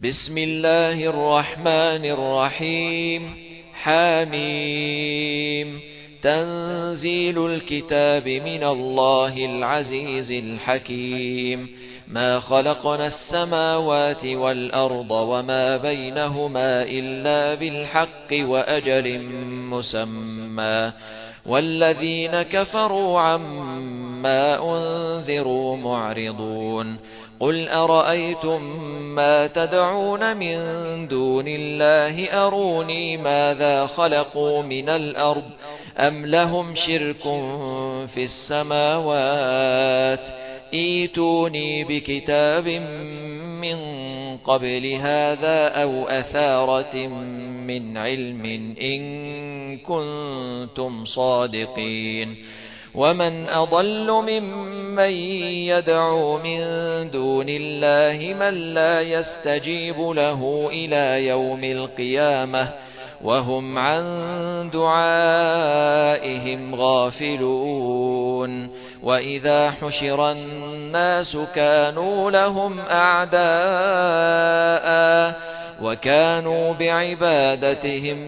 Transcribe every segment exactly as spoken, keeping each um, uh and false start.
بسم الله الرحمن الرحيم. حاميم. تنزيل الكتاب من الله العزيز الحكيم. ما خلقنا السماوات والأرض وما بينهما إلا بالحق وأجل مسمى، والذين كفروا عما أنذروا معرضون. قل أرأيتم ما تدعون من دون الله أروني ماذا خلقوا من الأرض أم لهم شرك في السماوات ائتوني بكتاب من قبل هذا أو أثارة من علم إن كنتم صادقين. ومن أضل ممن يدعو من دون الله من لا يستجيب له إلى يوم القيامة وهم عن دعائهم غافلون. وإذا حشر الناس كانوا لهم أعداء وكانوا بعبادتهم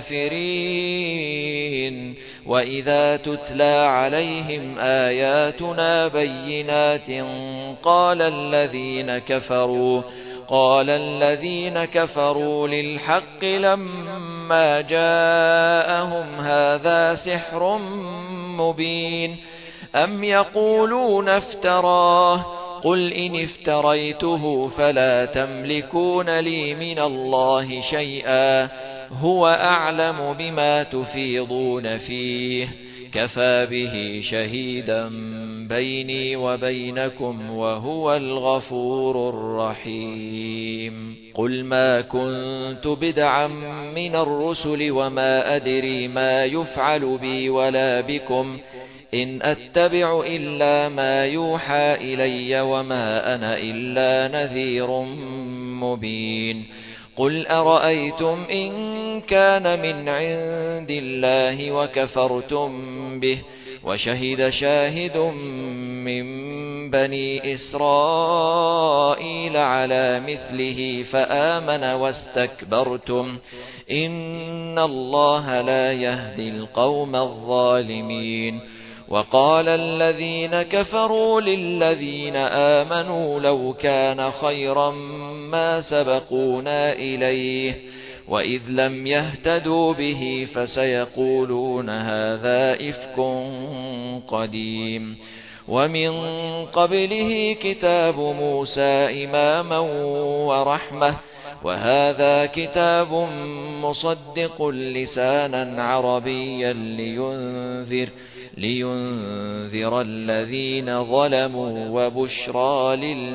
كافرين. وإذا تتلى عليهم آياتنا بينات قال الذين كفروا قال الذين كفروا للحق لما جاءهم هذا سحر مبين. أم يقولون افتراه قل إن افتريته فلا تملكون لي من الله شيئا هو أعلم بما تفيضون فيه كفى به شهيدا بيني وبينكم وهو الغفور الرحيم. قل ما كنت بدعا من الرسل وما أدري ما يفعل بي ولا بكم إن أتبع إلا ما يوحى إلي وما أنا إلا نذير مبين. قل أرأيتم إن كان من عند الله وكفرتم به وشهد شاهد من بني إسرائيل على مثله فآمن واستكبرتم إن الله لا يهدي القوم الظالمين. وقال الذين كفروا للذين آمنوا لو كان خيرا ما سبقونا إليه وإذ لم يهتدوا به فسيقولون هذا إفك قديم. ومن قبله كتاب موسى إماما ورحمة وهذا كتاب مصدق لسانا عربيا لينذر لينذر الذين ظلموا وبشرى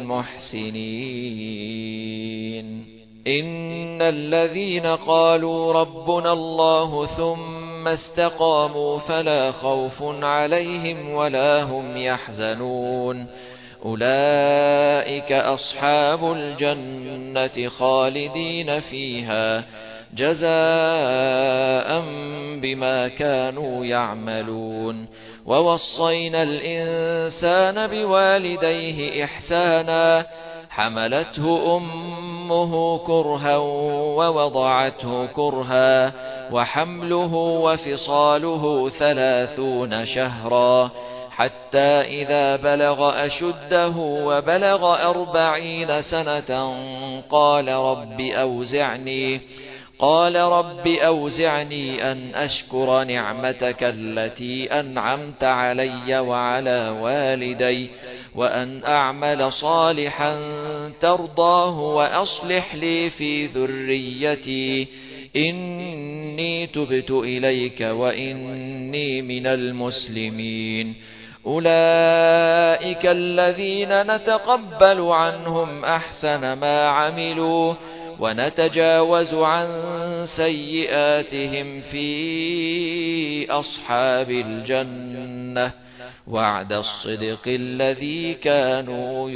للمحسنين. إن الذين قالوا ربنا الله ثم استقاموا فلا خوف عليهم ولا هم يحزنون أولئك أصحاب الجنة خالدين فيها جزاء بما كانوا يعملون. ووصينا الإنسان بوالديه إحسانا حملته أمه كرها ووضعته كرها وحمله وفصاله ثلاثون شهرا حتى إذا بلغ أشده وبلغ أربعين سنة قال رب أوزعني قال رب أوزعني أن أشكر نعمتك التي أنعمت علي وعلى والدي وأن أعمل صالحا ترضاه وأصلح لي في ذريتي إني تبت إليك وإني من المسلمين. أولئك الذين نتقبل عنهم أحسن ما عملوا ونتجاوز عن سيئاتهم في أصحاب الجنة وعد الصدق الذي كانوا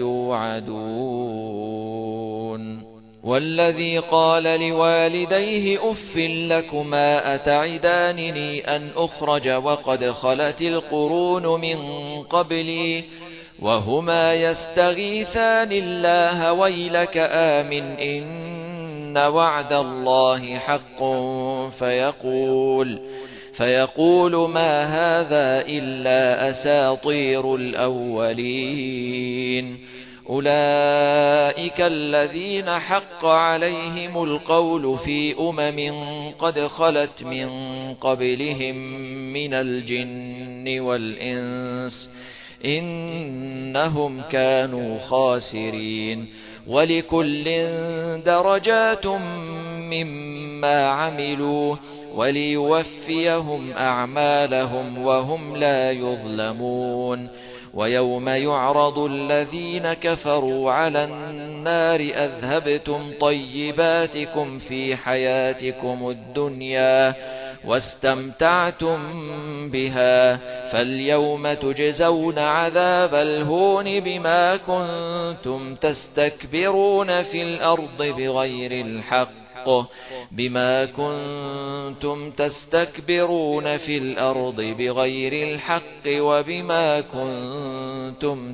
يوعدون. والذي قال لوالديه أف لكما أتعدانني أن أخرج وقد خلت القرون من قبلي وهما يستغيثان الله ويلك آمن إن وعد الله حق فيقول فيقول ما هذا إلا أساطير الأولين أولئك الذين حق عليهم القول في أمم قد خلت من قبلهم من الجن والإنس إنهم كانوا خاسرين ولكل درجات مما عملوا وليوفيهم أعمالهم وهم لا يظلمون ويوم يعرض الذين كفروا على النار أذهبتم طيباتكم في حياتكم الدنيا واستمتعتم بها فاليوم تجزون عذاب الهون بما كنتم تستكبرون في الأرض بغير الحق بما كنتم تستكبرون في الأرض بغير الحق وبما كنتم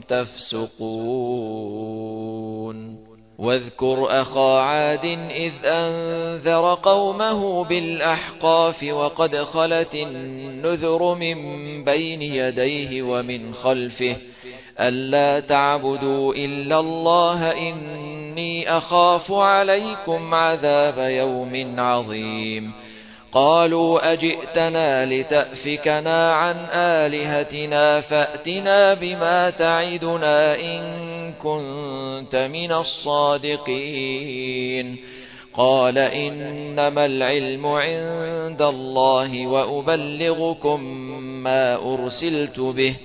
تفسقون واذكر أخا عاد إذ أنذر قومه بالأحقاف وقد خلت النذر من بين يديه ومن خلفه ألا تعبدوا إلا الله إني أخاف عليكم عذاب يوم عظيم قالوا أجئتنا لتأفكنا عن آلهتنا فأتنا بما تعدنا إن كنت من الصادقين قال إنما العلم عند الله وأبلغكم ما أرسلت به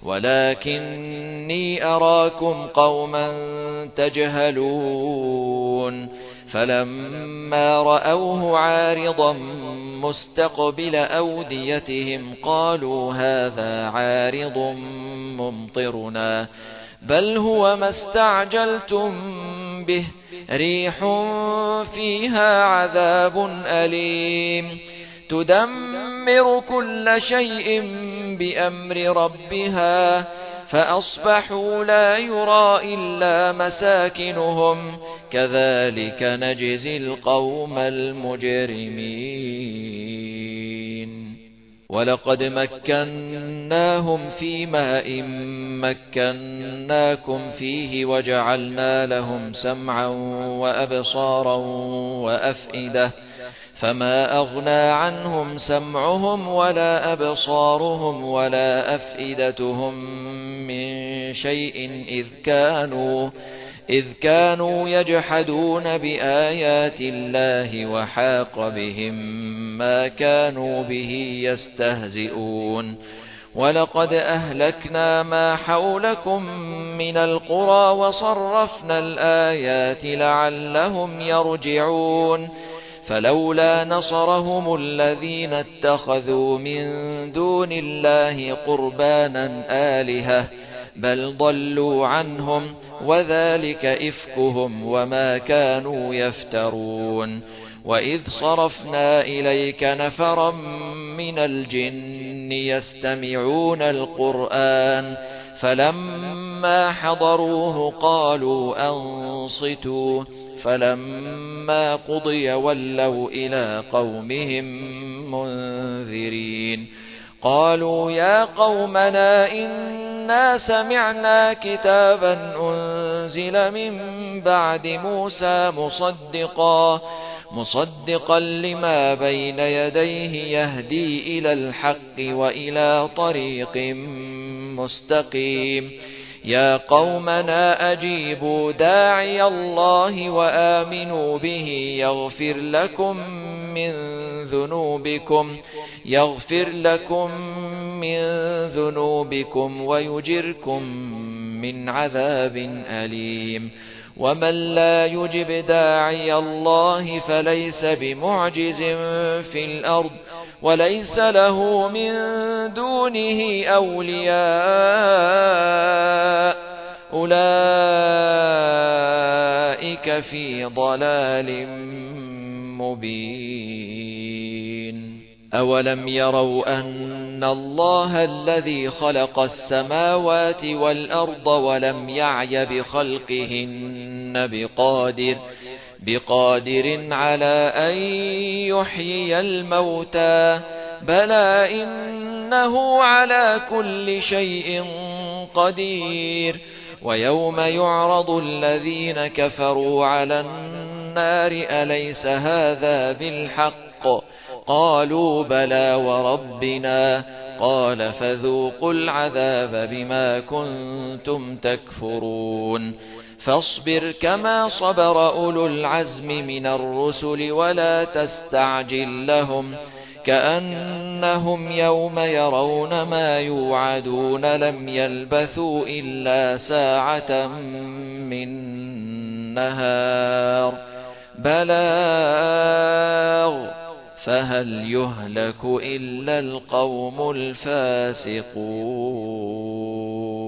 ولكني أراكم قوما تجهلون فلما رأوه عارضا مستقبل أوديتهم قالوا هذا عارض ممطرنا بل هو ما استعجلتم به ريح فيها عذاب أليم تدمر كل شيء بأمر ربها فأصبحوا لا يرى إلا مساكنهم كذلك نجزي القوم المجرمين ولقد مكناهم في ماء مكناكم فيه وجعلنا لهم سمعا وأبصارا وأفئدة فما أغنى عنهم سمعهم ولا أبصارهم ولا أفئدتهم من شيء إذ كانوا إذ كانوا يجحدون بآيات الله وحاق بهم ما كانوا به يستهزئون ولقد أهلكنا ما حولكم من القرى وصرفنا الآيات لعلهم يرجعون فلولا نصرهم الذين اتخذوا من دون الله قربانا آلهة بل ضلوا عنهم وذلك إفكهم وما كانوا يفترون وإذ صرفنا إليك نفرا من الجن يستمعون القرآن فلما حضروه قالوا أنصتوا فلما قضي ولوا إلى قومهم منذرين قالوا يا قومنا إنا سمعنا كتابا أنزل من بعد موسى مصدقا مصدقا لما بين يديه يهدي إلى الحق وإلى طريق مستقيم يا قومنا أجيبوا داعي الله وآمنوا به يغفر لكم من ذنوبكم يغفر لكم من ذنوبكم ويجركم من عذاب أليم ومن لا يجب داعي الله فليس بمعجز في الأرض وليس له من دونه أولياء أولئك في ضلال مبين أولم يروا أن الله الذي خلق السماوات والأرض ولم يعي بخلقهن بقادر بقادر على أن يحيي الموتى بلى إنه على كل شيء قدير ويوم يعرض الذين كفروا على النار أليس هذا بالحق قالوا بلى وربنا قال فذوقوا العذاب بما كنتم تكفرون فاصبر كما صبر أولو العزم من الرسل ولا تستعجل لهم كأنهم يوم يرون ما يوعدون لم يلبثوا إلا ساعة من نهار بلاغ فهل يهلك إلا القوم الفاسقون.